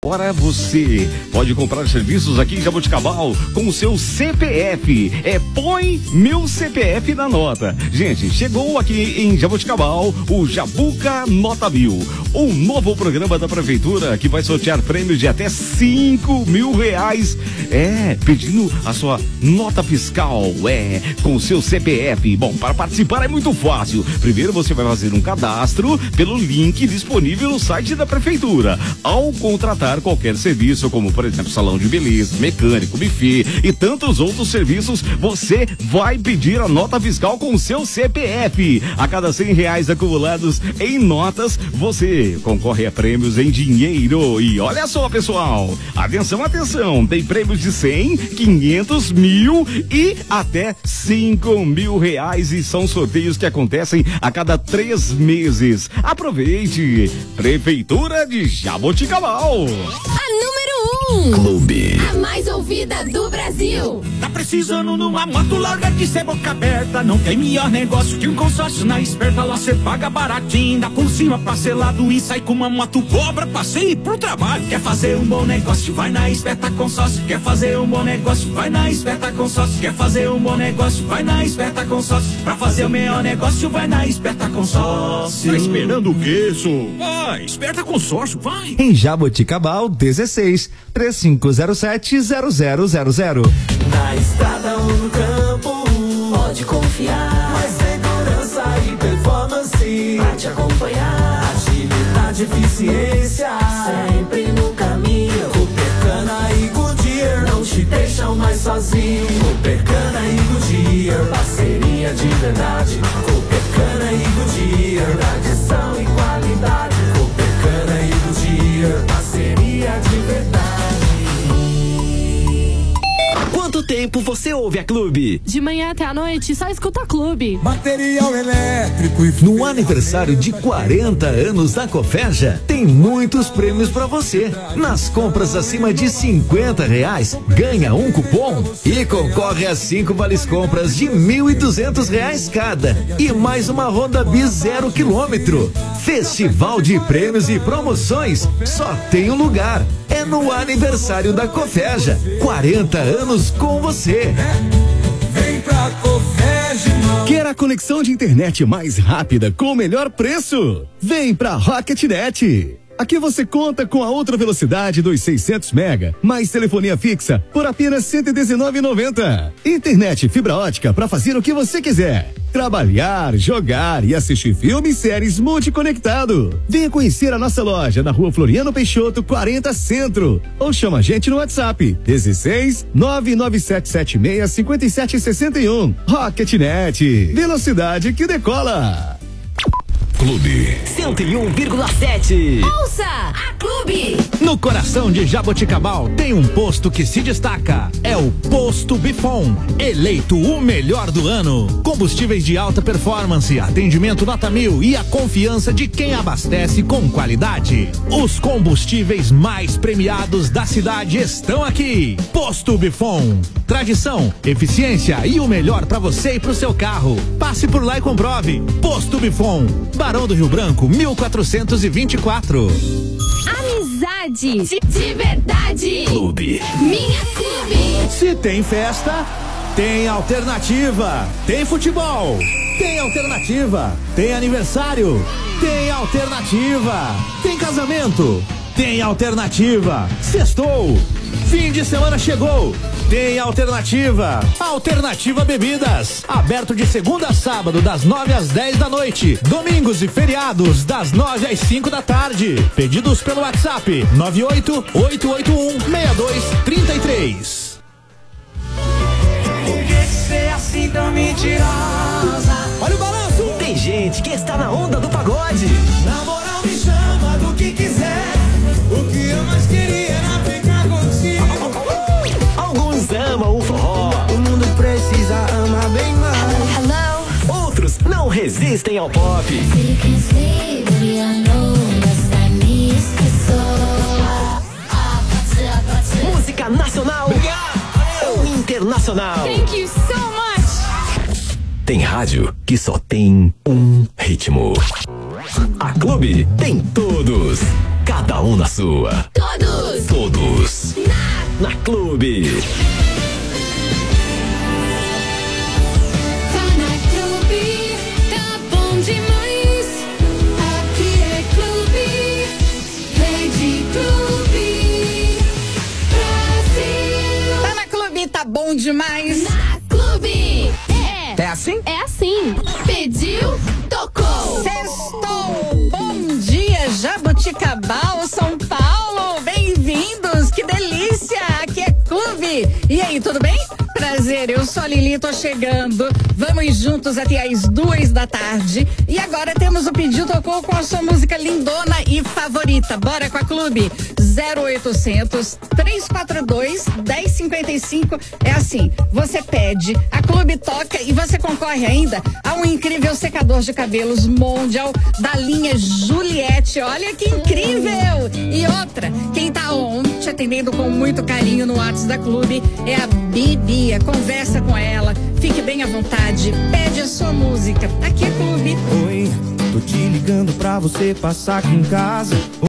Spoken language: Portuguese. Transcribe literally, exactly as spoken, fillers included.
Agora você pode comprar serviços aqui em Jaboticabal com o seu C P F. É põe meu C P F na nota. Gente, chegou aqui em Jaboticabal o Jabuca Nota Mil, um novo programa da prefeitura que vai sortear prêmios de até cinco mil reais. É, pedindo a sua nota fiscal, é, com o seu C P F. Bom, para participar é muito fácil. Primeiro você vai fazer um cadastro pelo link disponível no site da prefeitura. Ao contratar qualquer serviço, como por exemplo salão de beleza, mecânico, buffet e tantos outros serviços, você vai pedir a nota fiscal com o seu C P F. A cada cem reais acumulados em notas, você concorre a prêmios em dinheiro. E olha só, pessoal, atenção, atenção, tem prêmios de cem, quinhentos, mil e até cinco mil reais, e são sorteios que acontecem a cada três meses. Aproveite! Prefeitura de Jaboticabal. A número um. Clube. A mais ouvida do Brasil. Tá precisando numa moto, larga de ser boca aberta. Não tem melhor negócio que um consórcio na Esperta. Lá cê paga baratinho, dá por cima parcelado e sai com uma moto boa pra passeio e pro trabalho. Quer fazer um bom negócio, vai na Esperta Consórcio. Quer fazer um bom negócio, vai na Esperta Consórcio. Quer fazer um bom negócio, vai na Esperta Consórcio. Pra fazer o melhor negócio, vai na Esperta Consórcio. Tá esperando o quê, sô? Vai, Esperta Consórcio, vai. Em Jaboticabal, dezesseis, três cinco zero sete, zero zero zero zero. Na estrada ou no campo, pode confiar. Mais segurança e performance pra te acompanhar. Agilidade, eficiência, sempre no caminho. Coopercana e Goodyear não te deixam mais sozinho. Coopercana e Goodyear, parceria de verdade. Coopercana e Goodyear, tradição e qualidade. Coopercana e Goodyear, parceria de verdade. Quanto tempo você ouve a Clube? De manhã até a noite, só escuta a Clube. Material elétrico e... No aniversário de quarenta anos da Coférgia, tem muitos prêmios pra você. Nas compras acima de cinquenta reais, ganha um cupom e concorre a cinco vales compras de mil e duzentos reais cada. E mais uma Honda Bis zero quilômetro. Festival de prêmios e promoções, só tem um lugar. É no aniversário da Coférgia. quarenta anos com você. Vem pra Coférgia. Quer a conexão de internet mais rápida com o melhor preço? Vem pra RocketNet. Aqui você conta com a outra velocidade dos seiscentos mega, mais telefonia fixa por apenas cento e dezenove reais e noventa centavos. Internet fibra ótica para fazer o que você quiser. Trabalhar, jogar e assistir filmes e séries multiconectado. Venha conhecer a nossa loja na Rua Floriano Peixoto, quarenta Centro. Ou chama a gente no WhatsApp dezesseis, nove nove sete sete seis, cinco sete seis um. RocketNet. Velocidade que decola. Clube cento e um vírgula sete. Ouça a Clube. No coração de Jaboticabal tem um posto que se destaca. É o Posto Bifon, eleito o melhor do ano. Combustíveis de alta performance, atendimento nota mil e a confiança de quem abastece com qualidade. Os combustíveis mais premiados da cidade estão aqui. Posto Bifon. Tradição, eficiência e o melhor para você e pro seu carro. Passe por lá e comprove. Posto Bifon, Barão do Rio Branco, mil quatrocentos e vinte e quatro. Amizade de, de verdade. Clube. Minha Clube. Se tem festa, tem alternativa. Tem futebol, tem alternativa. Tem aniversário, tem alternativa. Tem casamento, tem alternativa. Sextou, fim de semana chegou. Tem alternativa. Alternativa Bebidas. Aberto de segunda a sábado, das nove às dez da noite. Domingos e feriados, das nove às cinco da tarde. Pedidos pelo WhatsApp nove oito oito oito um seis dois três três. Por que você é assim tão mentirosa? Olha o balanço. Tem gente que está na onda do pagode. Na moral, me chama do que quiser. O que eu mais queria era ficar contigo. Alguns amam o forró. O mundo precisa amar bem mais. Hello. Outros não resistem ao pop. Música nacional ou internacional. Thank you so much. Tem rádio que só tem um ritmo. A Clube tem todos, cada um na sua. Todos. na Clube. Tá na Clube, tá bom demais. Aqui é Clube, Rede Clube, Brasil. Tá na Clube, tá bom demais. Na Clube, é. É assim? É assim. Pediu, tocou. Sextou, bom dia, Jabuticabal, São Paulo, bem-vindos, que delícia, aqui é Clube. E aí, tudo bem? Prazer, eu sou a Lili, tô chegando, vamos juntos até as duas da tarde. E agora temos o Pediu Tocou com a sua música lindona e favorita, bora com a Clube, zero oitocentos, trezentos e quarenta e dois, dez cinquenta e cinco, é assim, você pede, a Clube toca e você concorre ainda a um incrível secador de cabelos Mondial da linha Juliette, olha que incrível! E outra, quem tá on, te atendendo com muito carinho no WhatsApp da Clube é a Bibi, conversa com ela, fique bem à vontade, pede a sua música, aqui é Clube. Oi, tô te ligando pra você passar aqui em casa.